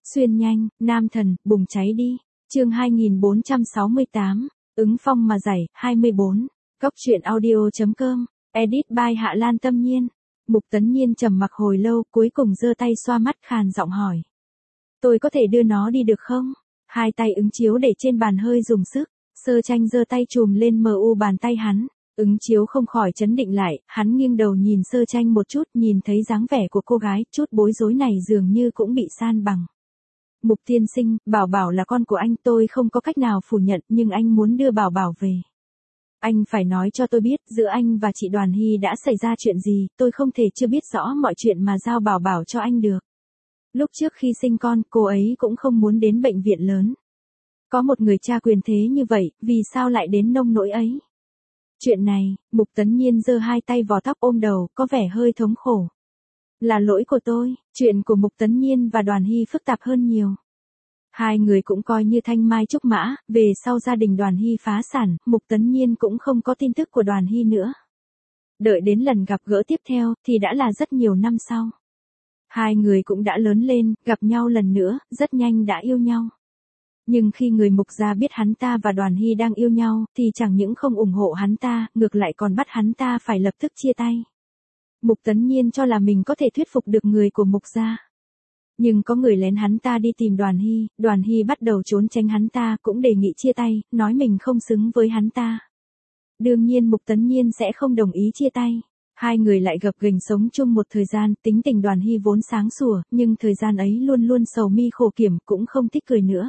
Xuyên nhanh, nam thần, bùng cháy đi. Chương 2468, ứng phong mà giải, 24. Góc truyện audio.com, edit by Hạ Lan Tâm Nhiên. Mục Tấn Nhiên trầm mặc hồi lâu, cuối cùng giơ tay xoa mắt khàn giọng hỏi. Tôi có thể đưa nó đi được không? Hai tay Ứng Chiếu để trên bàn hơi dùng sức, Sơ Tranh giơ tay chùm lên mu bàn tay hắn. Ứng Chiếu không khỏi chấn định lại, hắn nghiêng đầu nhìn Sơ Tranh một chút, nhìn thấy dáng vẻ của cô gái, chút bối rối này dường như cũng bị san bằng. Mục tiên sinh, Bảo Bảo là con của anh, tôi không có cách nào phủ nhận, nhưng anh muốn đưa Bảo Bảo về. Anh phải nói cho tôi biết, giữa anh và chị Đoàn Hy đã xảy ra chuyện gì, tôi không thể chưa biết rõ mọi chuyện mà giao Bảo Bảo cho anh được. Lúc trước khi sinh con, cô ấy cũng không muốn đến bệnh viện lớn. Có một người cha quyền thế như vậy, vì sao lại đến nông nỗi ấy? Chuyện này, Mục Tấn Nhiên giơ hai tay vò tóc ôm đầu, có vẻ hơi thống khổ. Là lỗi của tôi, chuyện của Mục Tấn Nhiên và Đoàn Hy phức tạp hơn nhiều. Hai người cũng coi như thanh mai trúc mã, về sau gia đình Đoàn Hy phá sản, Mục Tấn Nhiên cũng không có tin tức của Đoàn Hy nữa. Đợi đến lần gặp gỡ tiếp theo, thì đã là rất nhiều năm sau. Hai người cũng đã lớn lên, gặp nhau lần nữa, rất nhanh đã yêu nhau. Nhưng khi người Mục gia biết hắn ta và Đoàn Hy đang yêu nhau, thì chẳng những không ủng hộ hắn ta, ngược lại còn bắt hắn ta phải lập tức chia tay. Mục Tấn Nhiên cho là mình có thể thuyết phục được người của Mục gia. Nhưng có người lén hắn ta đi tìm Đoàn Hy bắt đầu trốn tránh hắn ta, cũng đề nghị chia tay, nói mình không xứng với hắn ta. Đương nhiên Mục Tấn Nhiên sẽ không đồng ý chia tay. Hai người lại gập ghềnh sống chung một thời gian, tính tình Đoàn Hy vốn sáng sủa, nhưng thời gian ấy luôn luôn sầu mi khổ kiểm, cũng không thích cười nữa.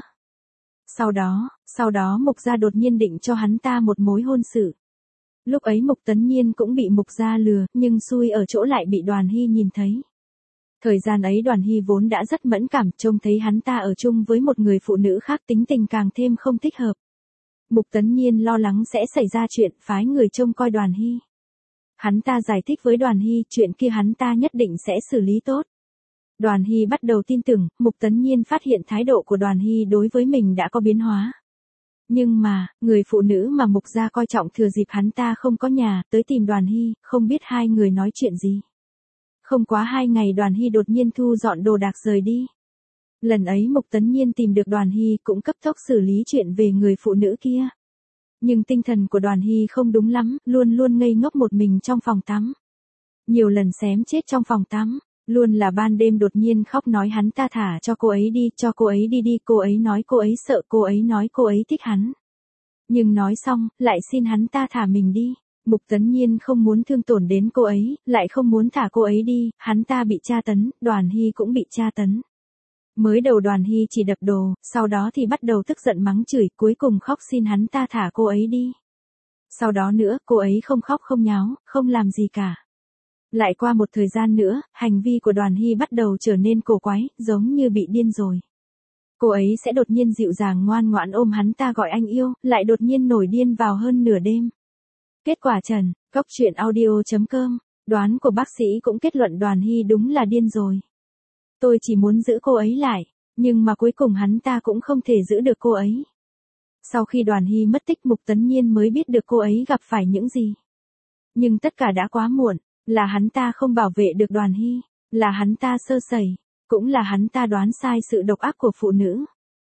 Sau đó Mục gia đột nhiên định cho hắn ta một mối hôn sự. Lúc ấy Mục Tấn Nhiên cũng bị Mục gia lừa, nhưng xui ở chỗ lại bị Đoàn Hy nhìn thấy. Thời gian ấy Đoàn Hy vốn đã rất mẫn cảm, trông thấy hắn ta ở chung với một người phụ nữ khác, tính tình càng thêm không thích hợp. Mục Tấn Nhiên lo lắng sẽ xảy ra chuyện, phái người trông coi Đoàn Hy. Hắn ta giải thích với Đoàn Hy, chuyện kia hắn ta nhất định sẽ xử lý tốt. Đoàn Hy bắt đầu tin tưởng, Mục Tấn Nhiên phát hiện thái độ của Đoàn Hy đối với mình đã có biến hóa. Nhưng mà, người phụ nữ mà Mục gia coi trọng thừa dịp hắn ta không có nhà, tới tìm Đoàn Hy, không biết hai người nói chuyện gì. Không quá 2 ngày Đoàn Hy đột nhiên thu dọn đồ đạc rời đi. Lần ấy Mục Tấn Nhiên tìm được Đoàn Hy cũng cấp tốc xử lý chuyện về người phụ nữ kia. Nhưng tinh thần của Đoàn Hy không đúng lắm, luôn luôn ngây ngốc một mình trong phòng tắm. Nhiều lần xém chết trong phòng tắm, luôn là ban đêm đột nhiên khóc nói hắn ta thả cho cô ấy đi, cho cô ấy đi, cô ấy nói cô ấy sợ, cô ấy nói cô ấy thích hắn. Nhưng nói xong, lại xin hắn ta thả mình đi. Mục Tấn Nhiên không muốn thương tổn đến cô ấy, lại không muốn thả cô ấy đi, hắn ta bị tra tấn, Đoàn Hy cũng bị tra tấn. Mới đầu Đoàn Hy chỉ đập đồ, sau đó thì bắt đầu tức giận mắng chửi, cuối cùng khóc xin hắn ta thả cô ấy đi. Sau đó nữa, cô ấy không khóc không nháo, không làm gì cả. Lại qua một thời gian nữa, hành vi của Đoàn Hy bắt đầu trở nên cổ quái, giống như bị điên rồi. Cô ấy sẽ đột nhiên dịu dàng ngoan ngoãn ôm hắn ta gọi anh yêu, lại đột nhiên nổi điên vào hơn nửa đêm. Kết quả trần, góc truyện audio.com, đoán của bác sĩ cũng kết luận Đoàn Hy đúng là điên rồi. Tôi chỉ muốn giữ cô ấy lại, nhưng mà cuối cùng hắn ta cũng không thể giữ được cô ấy. Sau khi Đoàn Hy mất tích Mục Tấn Nhiên mới biết được cô ấy gặp phải những gì. Nhưng tất cả đã quá muộn, là hắn ta không bảo vệ được Đoàn Hy, là hắn ta sơ sẩy, cũng là hắn ta đoán sai sự độc ác của phụ nữ.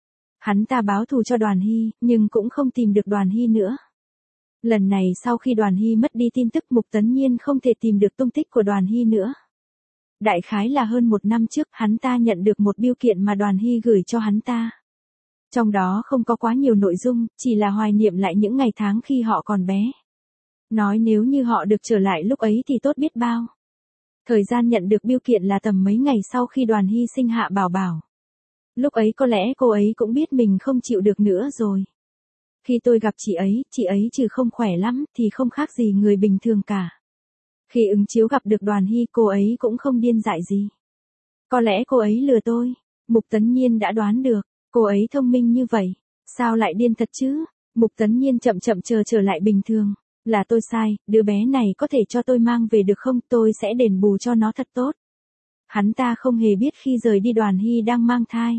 Hắn ta báo thù cho Đoàn Hy, nhưng cũng không tìm được Đoàn Hy nữa. Lần này sau khi Đoàn Hy mất đi tin tức Mục Tấn Nhiên không thể tìm được tung tích của Đoàn Hy nữa. Đại khái là hơn 1 năm trước hắn ta nhận được một bưu kiện mà Đoàn Hy gửi cho hắn ta. Trong đó không có quá nhiều nội dung, chỉ là hoài niệm lại những ngày tháng khi họ còn bé. Nói nếu như họ được trở lại lúc ấy thì tốt biết bao. Thời gian nhận được bưu kiện là tầm mấy ngày sau khi Đoàn Hy sinh hạ Bảo Bảo. Lúc ấy có lẽ cô ấy cũng biết mình không chịu được nữa rồi. Khi tôi gặp chị ấy trừ không khỏe lắm, thì không khác gì người bình thường cả. Khi Ứng Chiếu gặp được Đoàn Hy cô ấy cũng không điên dại gì. Có lẽ cô ấy lừa tôi. Mục Tấn Nhiên đã đoán được, cô ấy thông minh như vậy, sao lại điên thật chứ? Mục Tấn Nhiên chậm chậm trở lại bình thường. Là tôi sai, đứa bé này có thể cho tôi mang về được không, tôi sẽ đền bù cho nó thật tốt. Hắn ta không hề biết khi rời đi Đoàn Hy đang mang thai.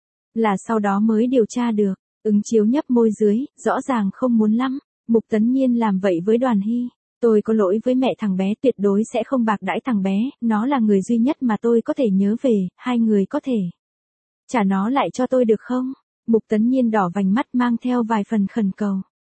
Là sau đó mới điều tra được. Ứng Chiếu nhấp môi dưới, rõ ràng không muốn lắm. Mục Tấn Nhiên làm vậy với Đoàn Hy. Tôi có lỗi với mẹ thằng bé, tuyệt đối sẽ không bạc đãi thằng bé, nó là người duy nhất mà tôi có thể nhớ về, hai người có thể trả nó lại cho tôi được không? Mục Tấn Nhiên đỏ vành mắt mang theo vài phần khẩn cầu.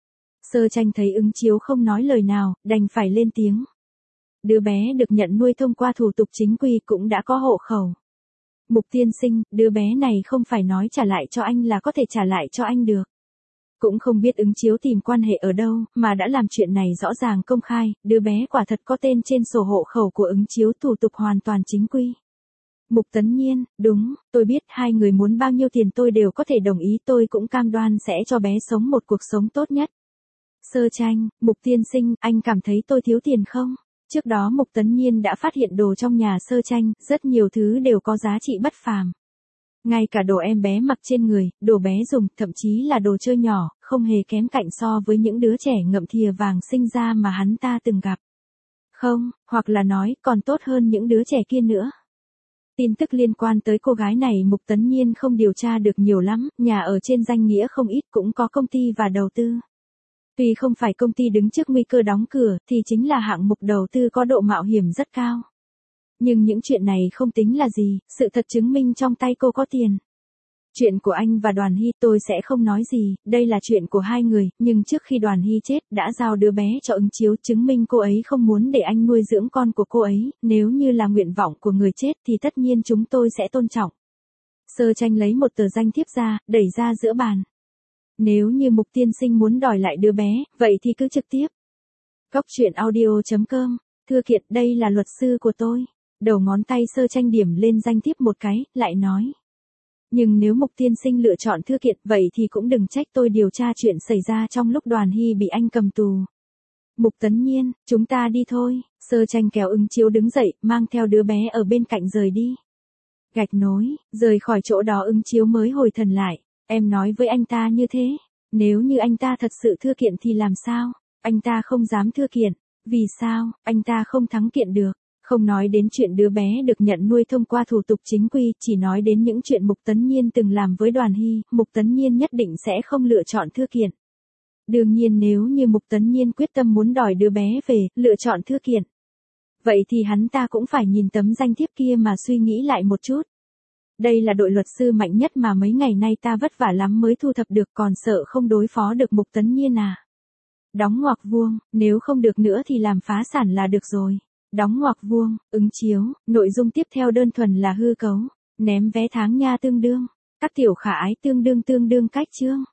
Sơ Tranh thấy Ứng Chiếu không nói lời nào, đành phải lên tiếng. Đứa bé được nhận nuôi thông qua thủ tục chính quy cũng đã có hộ khẩu. Mục tiên sinh, đứa bé này không phải nói trả lại cho anh là có thể trả lại cho anh được. Cũng không biết Ứng Chiếu tìm quan hệ ở đâu, mà đã làm chuyện này rõ ràng công khai, đứa bé quả thật có tên trên sổ hộ khẩu của Ứng Chiếu, thủ tục hoàn toàn chính quy. Mục Tấn Nhiên, đúng, tôi biết hai người muốn bao nhiêu tiền tôi đều có thể đồng ý, tôi cũng cam đoan sẽ cho bé sống một cuộc sống tốt nhất. Sơ Tranh, Mục tiên sinh, anh cảm thấy tôi thiếu tiền không? Trước đó Mục Tấn Nhiên đã phát hiện đồ trong nhà Sơ Tranh, rất nhiều thứ đều có giá trị bất phàm. Ngay cả đồ em bé mặc trên người, đồ bé dùng, thậm chí là đồ chơi nhỏ, không hề kém cạnh so với những đứa trẻ ngậm thìa vàng sinh ra mà hắn ta từng gặp. Không, hoặc là nói, còn tốt hơn những đứa trẻ kia nữa. Tin tức liên quan tới cô gái này Mục Tấn Nhiên không điều tra được nhiều lắm, nhà ở trên danh nghĩa không ít, cũng có công ty và đầu tư. Tuy không phải công ty đứng trước nguy cơ đóng cửa, thì chính là hạng mục đầu tư có độ mạo hiểm rất cao. Nhưng những chuyện này không tính là gì, sự thật chứng minh trong tay cô có tiền. Chuyện của anh và Đoàn Hy tôi sẽ không nói gì, đây là chuyện của hai người, nhưng trước khi Đoàn Hy chết đã giao đứa bé cho Ứng Chiếu, chứng minh cô ấy không muốn để anh nuôi dưỡng con của cô ấy, nếu như là nguyện vọng của người chết thì tất nhiên chúng tôi sẽ tôn trọng. Sơ Tranh lấy một tờ danh thiếp ra, đẩy ra giữa bàn. Nếu như Mục tiên sinh muốn đòi lại đứa bé, vậy thì cứ trực tiếp. Góc truyện audio.com, thưa kiện, đây là luật sư của tôi. Đầu ngón tay Sơ Tranh điểm lên danh thiếp một cái, lại nói. Nhưng nếu Mục tiên sinh lựa chọn thư kiện, vậy thì cũng đừng trách tôi điều tra chuyện xảy ra trong lúc Đoàn Hy bị anh cầm tù. Mục Tấn Nhiên, chúng ta đi thôi. Sơ Tranh kéo Ứng Chiếu đứng dậy, mang theo đứa bé ở bên cạnh rời đi. Gạch nối, rời khỏi chỗ đó Ứng Chiếu mới hồi thần lại. Em nói với anh ta như thế, nếu như anh ta thật sự thư kiện thì làm sao? Anh ta không dám thư kiện. Vì sao? Anh ta không thắng kiện được. Không nói đến chuyện đứa bé được nhận nuôi thông qua thủ tục chính quy, chỉ nói đến những chuyện Mục Tấn Nhiên từng làm với Đoàn Hy, Mục Tấn Nhiên nhất định sẽ không lựa chọn thư kiện. Đương nhiên nếu như Mục Tấn Nhiên quyết tâm muốn đòi đứa bé về, lựa chọn thư kiện. Vậy thì hắn ta cũng phải nhìn tấm danh thiếp kia mà suy nghĩ lại một chút. Đây là đội luật sư mạnh nhất mà mấy ngày nay ta vất vả lắm mới thu thập được, còn sợ không đối phó được Mục Tấn Nhiên à. Đóng ngoặc vuông, nếu không được nữa thì làm phá sản là được rồi. Đóng ngoặc vuông, Ứng Chiếu, nội dung tiếp theo đơn thuần là hư cấu, ném vé tháng nha tương đương, các tiểu khả ái tương đương cách chương.